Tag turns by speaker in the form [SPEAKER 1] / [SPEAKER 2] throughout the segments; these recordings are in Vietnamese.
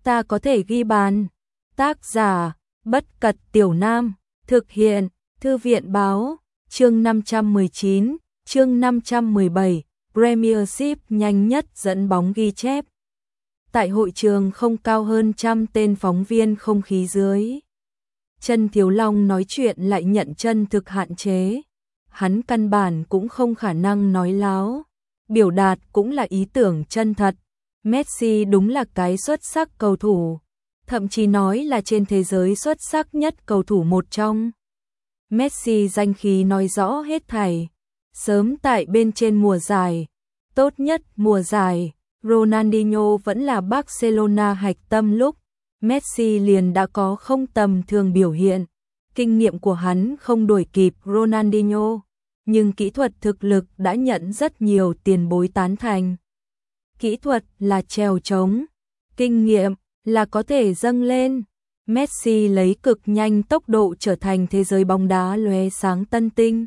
[SPEAKER 1] ta có thể ghi bàn. Tác giả, Bất Cật Tiểu Nam, thực hiện, Thư viện báo, chương 519, chương 517, Premiership nhanh nhất dẫn bóng ghi chép. Tại hội trường không cao hơn 100 tên phóng viên không khí dưới. Chân Thiếu Long nói chuyện lại nhận chân thực hạn chế. Hắn căn bản cũng không khả năng nói láo. Biểu đạt cũng là ý tưởng chân thật. Messi đúng là cái xuất sắc cầu thủ. Thậm chí nói là trên thế giới xuất sắc nhất cầu thủ một trong. Messi danh khí nói rõ hết thảy. Sớm tại bên trên mùa giải, tốt nhất mùa giải, Ronaldinho vẫn là Barcelona hạch tâm lúc. Messi liền đã có không tầm thường biểu hiện. Kinh nghiệm của hắn không đuổi kịp Ronaldinho, nhưng kỹ thuật thực lực đã nhận rất nhiều tiền bối tán thành. Kỹ thuật là trèo trống, kinh nghiệm là có thể dâng lên. Messi lấy cực nhanh tốc độ trở thành thế giới bóng đá lóe sáng tân tinh.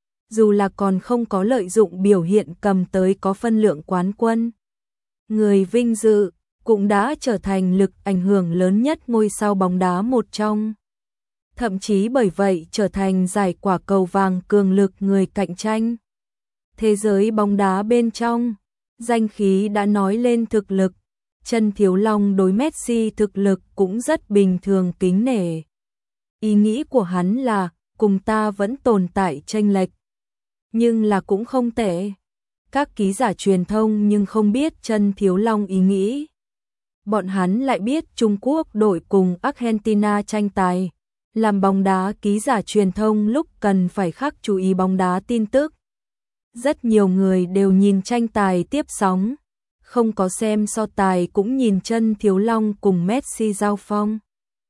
[SPEAKER 1] Dù là còn không có lợi dụng biểu hiện cầm tới có phân lượng quán quân. Người vinh dự cũng đã trở thành lực ảnh hưởng lớn nhất ngôi sao bóng đá một trong. Thậm chí bởi vậy trở thành giải quả cầu vàng cường lực người cạnh tranh. Thế giới bóng đá bên trong, danh khí đã nói lên thực lực. Chân Thiếu Long đối Messi thực lực cũng rất bình thường kính nể. Ý nghĩ của hắn là, cùng ta vẫn tồn tại chênh lệch. Nhưng là cũng không tệ. Các ký giả truyền thông nhưng không biết Chân Thiếu Long ý nghĩ. Bọn hắn lại biết Trung Quốc đội cùng Argentina tranh tài. Làm bóng đá ký giả truyền thông lúc cần phải khắc chú ý bóng đá tin tức. Rất nhiều người đều nhìn tranh tài tiếp sóng. Không có xem so tài cũng nhìn Chân Thiếu Long cùng Messi giao phong.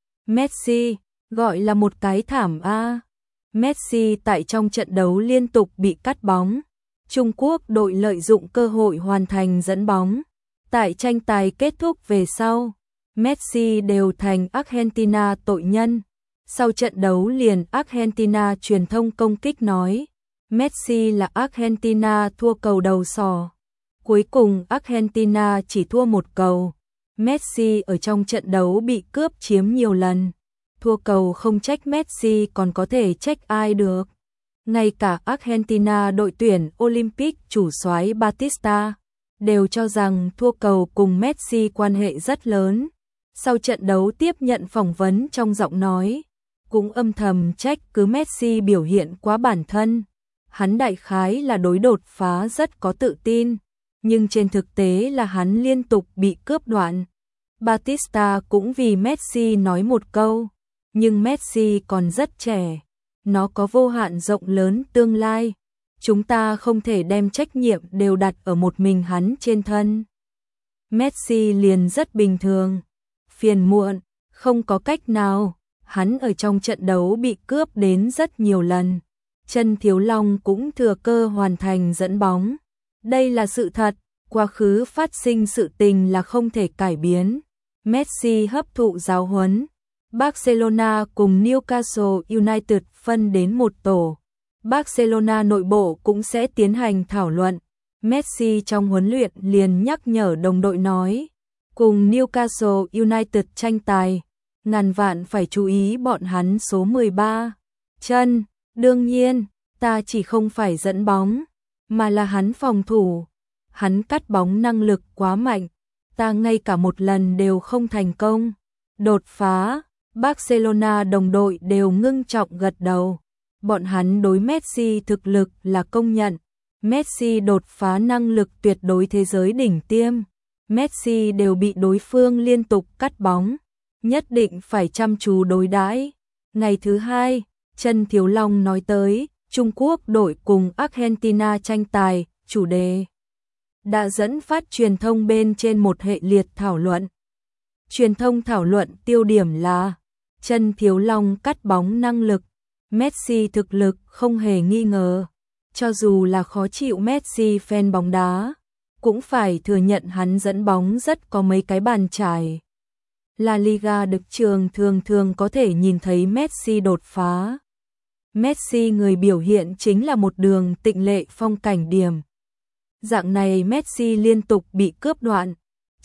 [SPEAKER 1] Messi, gọi là một cái thảm a. Messi tại trong trận đấu liên tục bị cắt bóng. Trung Quốc đội lợi dụng cơ hội hoàn thành dẫn bóng. Tại tranh tài kết thúc về sau, Messi đều thành Argentina tội nhân. Sau trận đấu liền Argentina truyền thông công kích nói, Messi là Argentina thua cầu đầu sỏ. Cuối cùng Argentina chỉ thua một cầu. Messi ở trong trận đấu bị cướp chiếm nhiều lần. Thua cầu không trách Messi còn có thể trách ai được. Ngay cả Argentina đội tuyển Olympic chủ soái Batista đều cho rằng thua cầu cùng Messi quan hệ rất lớn. Sau trận đấu tiếp nhận phỏng vấn trong giọng nói, cũng âm thầm trách cứ Messi biểu hiện quá bản thân. Hắn đại khái là đối đột phá rất có tự tin, nhưng trên thực tế là hắn liên tục bị cướp đoạn. Batista cũng vì Messi nói một câu, nhưng Messi còn rất trẻ, nó có vô hạn rộng lớn tương lai. Chúng ta không thể đem trách nhiệm đều đặt ở một mình hắn trên thân. Messi liền rất bình thường, phiền muộn, không có cách nào, hắn ở trong trận đấu bị cướp đến rất nhiều lần. Chân Thiếu Long cũng thừa cơ hoàn thành dẫn bóng. Đây là sự thật, quá khứ phát sinh sự tình là không thể cải biến. Messi hấp thụ giáo huấn. Barcelona cùng Newcastle United phân đến một tổ. Barcelona nội bộ cũng sẽ tiến hành thảo luận. Messi trong huấn luyện liền nhắc nhở đồng đội nói, cùng Newcastle United tranh tài, ngàn vạn phải chú ý bọn hắn số 13. Chân, đương nhiên, ta chỉ không phải dẫn bóng, mà là hắn phòng thủ. Hắn cắt bóng năng lực quá mạnh, ta ngay cả một lần đều không thành công. Đột phá, Barcelona đồng đội đều ngưng trọng gật đầu. Bọn hắn đối Messi thực lực là công nhận. Messi đột phá năng lực tuyệt đối thế giới đỉnh tiêm. Messi đều bị đối phương liên tục cắt bóng. Nhất định phải chăm chú đối đãi. Ngày thứ hai, Chân Thiếu Long nói tới, Trung Quốc đội cùng Argentina tranh tài, chủ đề đã dẫn phát truyền thông bên trên một hệ liệt thảo luận. Truyền thông thảo luận tiêu điểm là Chân Thiếu Long cắt bóng năng lực, Messi thực lực không hề nghi ngờ. Cho dù là khó chịu Messi fan bóng đá, cũng phải thừa nhận hắn dẫn bóng rất có mấy cái bàn chải. La Liga được trường thường có thể nhìn thấy Messi đột phá. Messi người biểu hiện chính là một đường tịnh lệ phong cảnh điểm. Dạng này Messi liên tục bị cướp đoạn.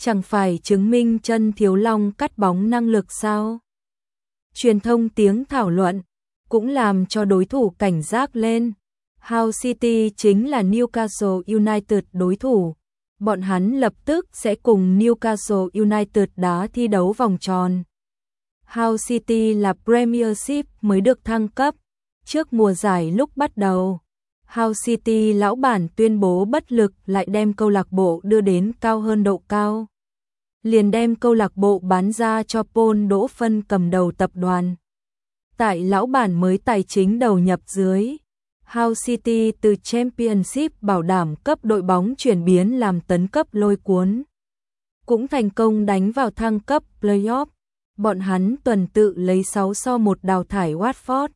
[SPEAKER 1] chẳng phải chứng minh chân Thiếu Long cắt bóng năng lực sao? Truyền thông tiếng thảo luận cũng làm cho đối thủ cảnh giác lên. Hull City chính là Newcastle United đối thủ. Bọn hắn lập tức sẽ cùng Newcastle United đá thi đấu vòng tròn. Hull City là Premiership mới được thăng cấp. Trước mùa giải lúc bắt đầu, Hull City lão bản tuyên bố bất lực lại đem câu lạc bộ đưa đến cao hơn độ cao. Liền đem câu lạc bộ bán ra cho Paul Đỗ Phân cầm đầu tập đoàn. Tại lão bản mới tài chính đầu nhập dưới, Hull City từ Championship bảo đảm cấp đội bóng chuyển biến làm tấn cấp lôi cuốn. Cũng thành công đánh vào thăng cấp playoff. Bọn hắn tuần tự lấy 6-1 đào thải Watford.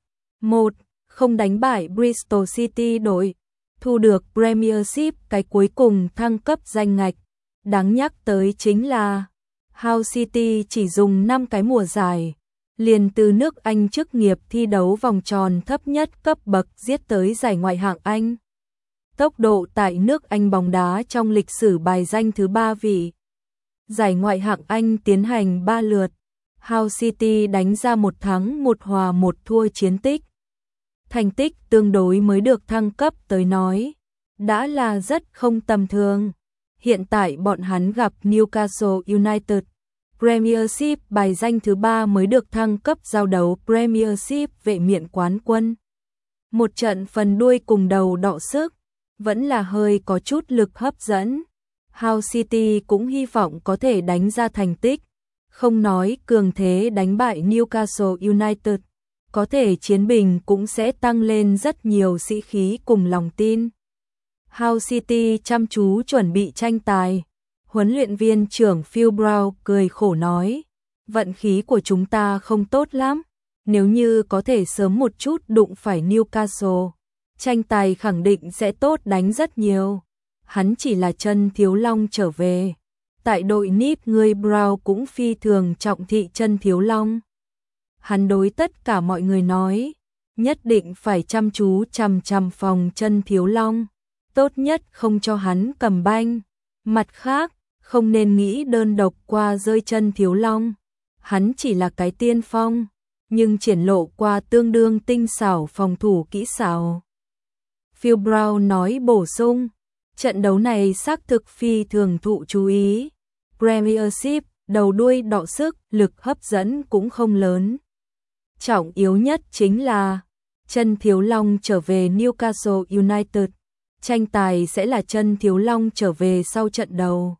[SPEAKER 1] 1-0 đánh bại Bristol City đội, thu được Premiership cái cuối cùng thăng cấp danh ngạch. Đáng nhắc tới chính là Hull City chỉ dùng 5 cái mùa giải, liền từ nước Anh chức nghiệp thi đấu vòng tròn thấp nhất cấp bậc giết tới giải ngoại hạng Anh. Tốc độ tại nước Anh bóng đá trong lịch sử bài danh thứ 3 vị. Giải ngoại hạng Anh tiến hành 3 lượt. Hull City đánh ra 1 thắng 1 hòa 1 thua chiến tích. Thành tích tương đối mới được thăng cấp tới nói, đã là rất không tầm thường. Hiện tại bọn hắn gặp Newcastle United, Premiership bài danh thứ 3 mới được thăng cấp giao đấu Premiership vệ miện quán quân. Một trận phần đuôi cùng đầu đọ sức, vẫn là hơi có chút lực hấp dẫn. Hull City cũng hy vọng có thể đánh ra thành tích, không nói cường thế đánh bại Newcastle United, có thể chiến bình cũng sẽ tăng lên rất nhiều sĩ khí cùng lòng tin. Hull City chăm chú chuẩn bị tranh tài. Huấn luyện viên trưởng Phil Brown cười khổ nói, vận khí của chúng ta không tốt lắm, nếu như có thể sớm một chút đụng phải Newcastle, tranh tài khẳng định sẽ tốt đánh rất nhiều. Hắn chỉ là chân Thiếu Long trở về. Tại đội Nip người Brown cũng phi thường trọng thị chân Thiếu Long. Hắn đối tất cả mọi người nói, nhất định phải chăm chú chằm chằm phòng chân Thiếu Long, tốt nhất không cho hắn cầm banh. Mặt khác, không nên nghĩ đơn độc qua rơi chân Thiếu Long. Hắn chỉ là cái tiên phong, nhưng triển lộ qua tương đương tinh xảo phòng thủ kỹ xảo. Phil Brown nói bổ sung, trận đấu này xác thực phi thường thụ chú ý. Premiership, đầu đuôi đọ sức, lực hấp dẫn cũng không lớn. Trọng yếu nhất chính là chân Thiếu Long trở về Newcastle United. Tranh tài sẽ là chân Thiếu Long trở về sau trận đầu.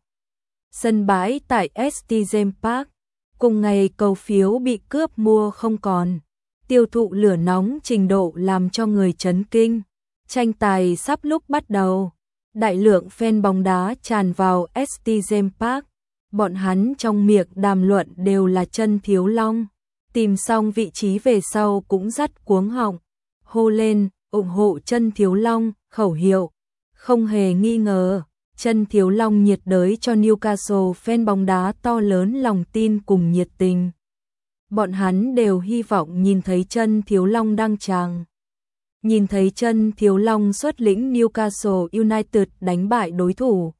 [SPEAKER 1] Sân bãi tại St James Park, cùng ngày cầu phiếu bị cướp mua không còn. Tiêu thụ lửa nóng trình độ làm cho người chấn kinh. Tranh tài sắp lúc bắt đầu. Đại lượng fan bóng đá tràn vào St James Park. Bọn hắn trong miệng đàm luận đều là chân Thiếu Long. Tìm xong vị trí về sau cũng rất cuống họng. Hô lên, ủng hộ chân Thiếu Long, khẩu hiệu. Không hề nghi ngờ, chân Thiếu Long nhiệt đới cho Newcastle fan bóng đá to lớn lòng tin cùng nhiệt tình. Bọn hắn đều hy vọng nhìn thấy chân Thiếu Long đăng tràng. Nhìn thấy chân Thiếu Long xuất lĩnh Newcastle United đánh bại đối thủ.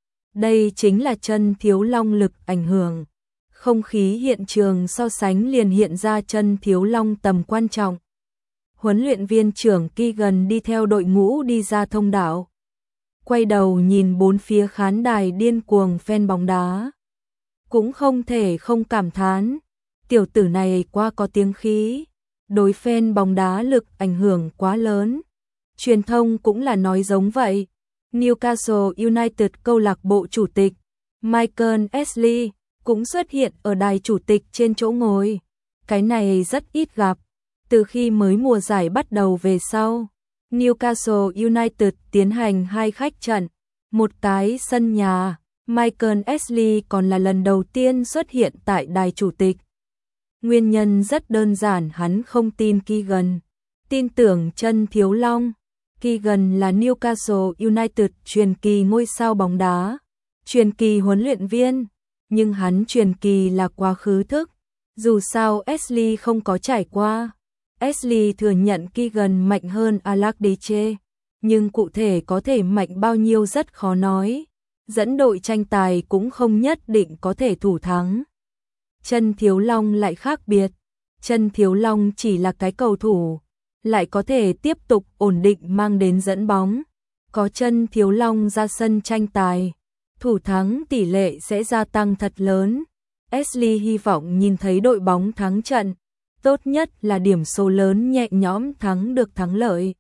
[SPEAKER 1] Đây chính là chân Thiếu Long lực ảnh hưởng. Không khí hiện trường so sánh liền hiện ra chân Thiếu Long tầm quan trọng. Huấn luyện viên trưởng Keegan đi theo đội ngũ đi ra thông đạo. Quay đầu nhìn bốn phía khán đài điên cuồng fan bóng đá. Cũng không thể không cảm thán. Tiểu tử này quá có tiếng khí. Đối fan bóng đá lực ảnh hưởng quá lớn. Truyền thông cũng là nói giống vậy. Newcastle United câu lạc bộ chủ tịch Michael Ashley cũng xuất hiện ở đài chủ tịch trên chỗ ngồi. Cái này rất ít gặp. Từ khi mới mùa giải bắt đầu về sau, Newcastle United tiến hành 2 khách trận, một cái sân nhà. Michael Ashley còn là lần đầu tiên xuất hiện tại đài chủ tịch. Nguyên nhân rất đơn giản, hắn không tin Keegan, tin tưởng chân Thiếu Long. Keegan là Newcastle United truyền kỳ ngôi sao bóng đá, truyền kỳ huấn luyện viên, nhưng hắn truyền kỳ là quá khứ thức. Dù sao Ashley không có trải qua. Ashley thừa nhận Keegan mạnh hơn Alex Deche, nhưng cụ thể có thể mạnh bao nhiêu rất khó nói. dẫn đội tranh tài cũng không nhất định có thể thủ thắng. Chân Thiếu Long lại khác biệt, Chân Thiếu Long chỉ là cái cầu thủ, lại có thể tiếp tục ổn định mang đến dẫn bóng. Có Chân Thiếu Long ra sân tranh tài, thủ thắng tỷ lệ sẽ gia tăng thật lớn. Ashley hy vọng nhìn thấy đội bóng thắng trận, tốt nhất là điểm số lớn nhẹ nhõm thắng được thắng lợi.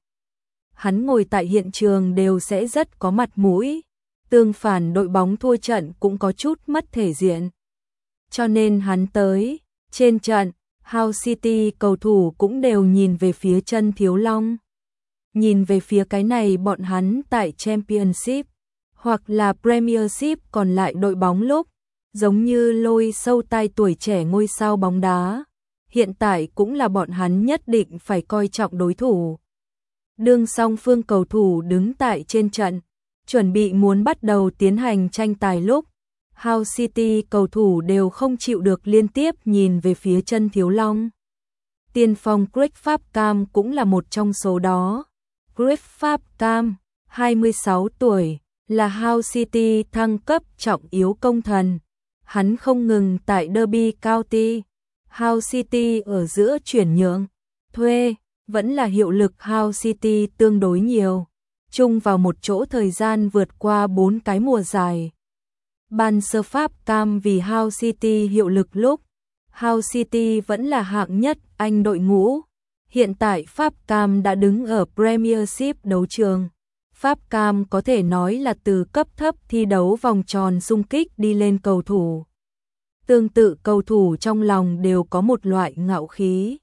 [SPEAKER 1] Hắn ngồi tại hiện trường đều sẽ rất có mặt mũi, tương phản đội bóng thua trận cũng có chút mất thể diện. Cho nên hắn tới, trên trận, Hull City cầu thủ cũng đều nhìn về phía Chân Thiếu Long. Nhìn về phía cái này bọn hắn tại Championship hoặc là Premiership còn lại đội bóng lúc, giống như lôi sâu tai tuổi trẻ ngôi sao bóng đá. Hiện tại cũng là bọn hắn nhất định phải coi trọng đối thủ. Đương song phương cầu thủ đứng tại trên trận, chuẩn bị muốn bắt đầu tiến hành tranh tài lúc, Hull City cầu thủ đều không chịu được liên tiếp nhìn về phía Chân Thiếu Long. Tiền phong Craig Falcam cũng là một trong số đó. Craig Falcam, 26 tuổi, là Hull City thăng cấp trọng yếu công thần. Hắn không ngừng tại Derby County, Hull City ở giữa chuyển nhượng, thuê, vẫn là hiệu lực Hull City tương đối nhiều, chung vào một chỗ thời gian vượt qua 4 cái mùa giải. Ban sơ Pháp Cam vì Hull City hiệu lực lúc, Hull City vẫn là hạng nhất Anh đội ngũ. Hiện tại Pháp Cam đã đứng ở Premiership đấu trường. Pháp Cam có thể nói là từ cấp thấp thi đấu vòng tròn xung kích đi lên cầu thủ. Tương tự cầu thủ trong lòng đều có một loại ngạo khí.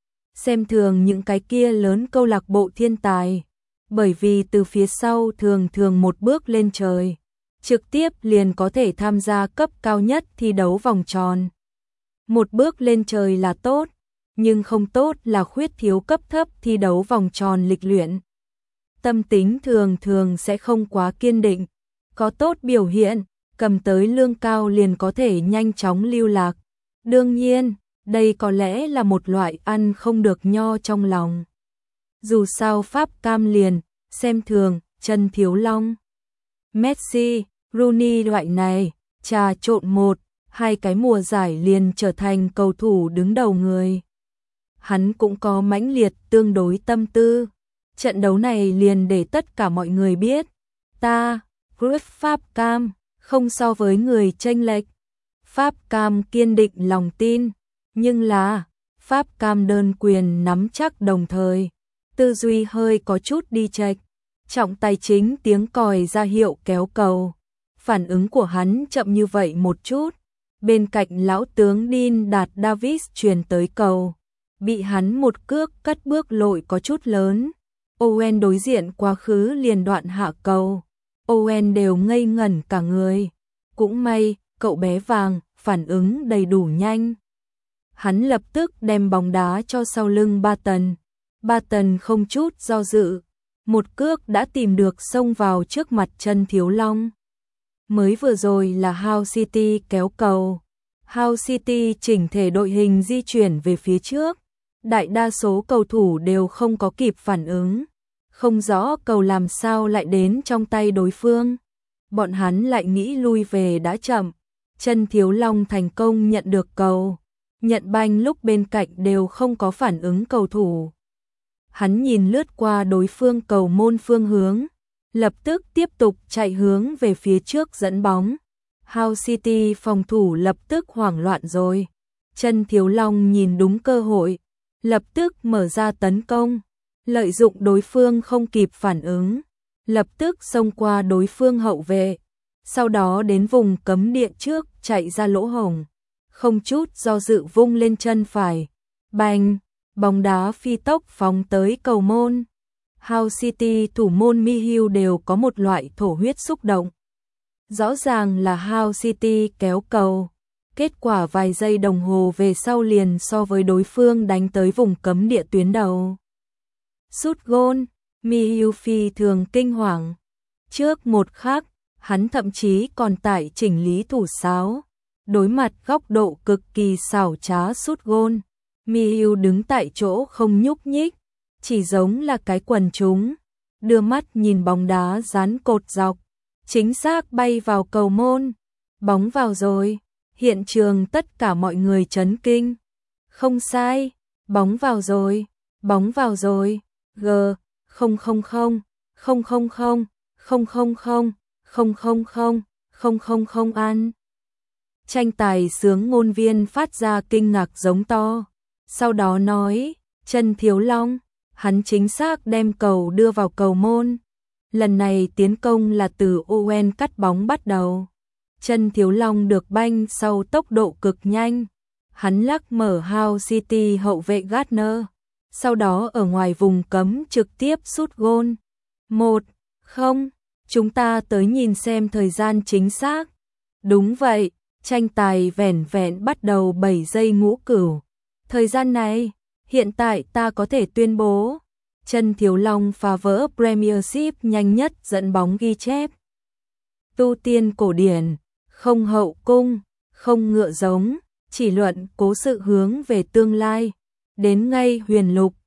[SPEAKER 1] Xem thường những cái kia lớn câu lạc bộ thiên tài, bởi vì từ phía sau thường thường một bước lên trời, trực tiếp liền có thể tham gia cấp cao nhất thi đấu vòng tròn. Một bước lên trời là tốt, nhưng không tốt là khuyết thiếu cấp thấp thi đấu vòng tròn lịch luyện. Tâm tính thường thường sẽ không quá kiên định, có tốt biểu hiện, cầm tới lương cao liền có thể nhanh chóng lưu lạc. Đương nhiên, đây có lẽ là một loại ăn không được nho trong lòng. Dù sao Pháp Cam liền, xem thường, Chân Thiếu Long. Messi, Rooney loại này, trà trộn 1-2 cái mùa giải liền trở thành cầu thủ đứng đầu người. Hắn cũng có mãnh liệt tương đối tâm tư. Trận đấu này liền để tất cả mọi người biết, ta, Craig Falcam, không so với người chênh lệch. Pháp Cam kiên định lòng tin, nhưng là Pháp Cam đơn quyền nắm chắc đồng thời, tư duy hơi có chút đi chệch. Trọng tài chính tiếng còi ra hiệu kéo cầu. Phản ứng của hắn chậm như vậy một chút. Bên cạnh lão tướng Dean Đạt Davis truyền tới cầu, bị hắn một cước cất bước lội có chút lớn. Owen đối diện quá khứ liền đoạn hạ cầu. Owen đều ngây ngẩn cả người. Cũng may, cậu bé vàng, phản ứng đầy đủ nhanh. Hắn lập tức đem bóng đá cho sau lưng Barton. Barton không chút do dự, một cước đã tìm được xông vào trước mặt Chân Thiếu Long. Mới vừa rồi là Hull City kéo cầu. Hull City chỉnh thể đội hình di chuyển về phía trước. Đại đa số cầu thủ đều không có kịp phản ứng. Không rõ cầu làm sao lại đến trong tay đối phương. Bọn hắn lại nghĩ lui về đã chậm. Chân Thiếu Long thành công nhận được cầu. Nhận banh lúc bên cạnh đều không có phản ứng cầu thủ. Hắn nhìn lướt qua đối phương cầu môn phương hướng, lập tức tiếp tục chạy hướng về phía trước dẫn bóng. Hull City phòng thủ lập tức hoảng loạn rồi. Chân Thiếu Long nhìn đúng cơ hội, lập tức mở ra tấn công, lợi dụng đối phương không kịp phản ứng, lập tức xông qua đối phương hậu vệ, sau đó đến vùng cấm địa trước chạy ra lỗ hổng, không chút do dự vung lên chân phải, bành, bóng đá phi tốc phóng tới cầu môn. Hull City thủ môn Mihill đều có một loại thổ huyết xúc động. Rõ ràng là Hull City kéo cầu, kết quả vài giây đồng hồ về sau liền so với đối phương đánh tới vùng cấm địa tuyến đầu. Sút gôn, Mihill phi thường kinh hoàng. Trước một khắc, hắn thậm chí còn tải chỉnh lý thủ sáo. Đối mặt góc độ cực kỳ xảo trá sút gôn, Mihill đứng tại chỗ không nhúc nhích, chỉ giống là cái quần chúng, đưa mắt nhìn bóng đá dán cột dọc, chính xác bay vào cầu môn. Bóng vào rồi. Hiện trường tất cả mọi người chấn kinh. Không sai, bóng vào rồi, bóng vào rồi. G 000 000 000 000 000 ăn. Tranh tài sướng ngôn viên phát ra kinh ngạc giống to. Sau đó nói, Trần Thiếu Long, hắn chính xác đem cầu đưa vào cầu môn. Lần này tiến công là từ Owen cắt bóng bắt đầu. Trần Thiếu Long được banh sau tốc độ cực nhanh. Hắn lắc mở Hull City hậu vệ Gardner. Sau đó ở ngoài vùng cấm trực tiếp sút gôn. 1-0, chúng ta tới nhìn xem thời gian chính xác. Đúng vậy, tranh tài vẻn vẹn bắt đầu 7 giây ngũ cửu. Thời gian này, hiện tại ta có thể tuyên bố, Trần Thiếu Long phá vỡ Premiership nhanh nhất dẫn bóng ghi chép. Tu tiên cổ điển, không hậu cung, không ngựa giống, chỉ luận cố sự hướng về tương lai, đến ngay huyền lục.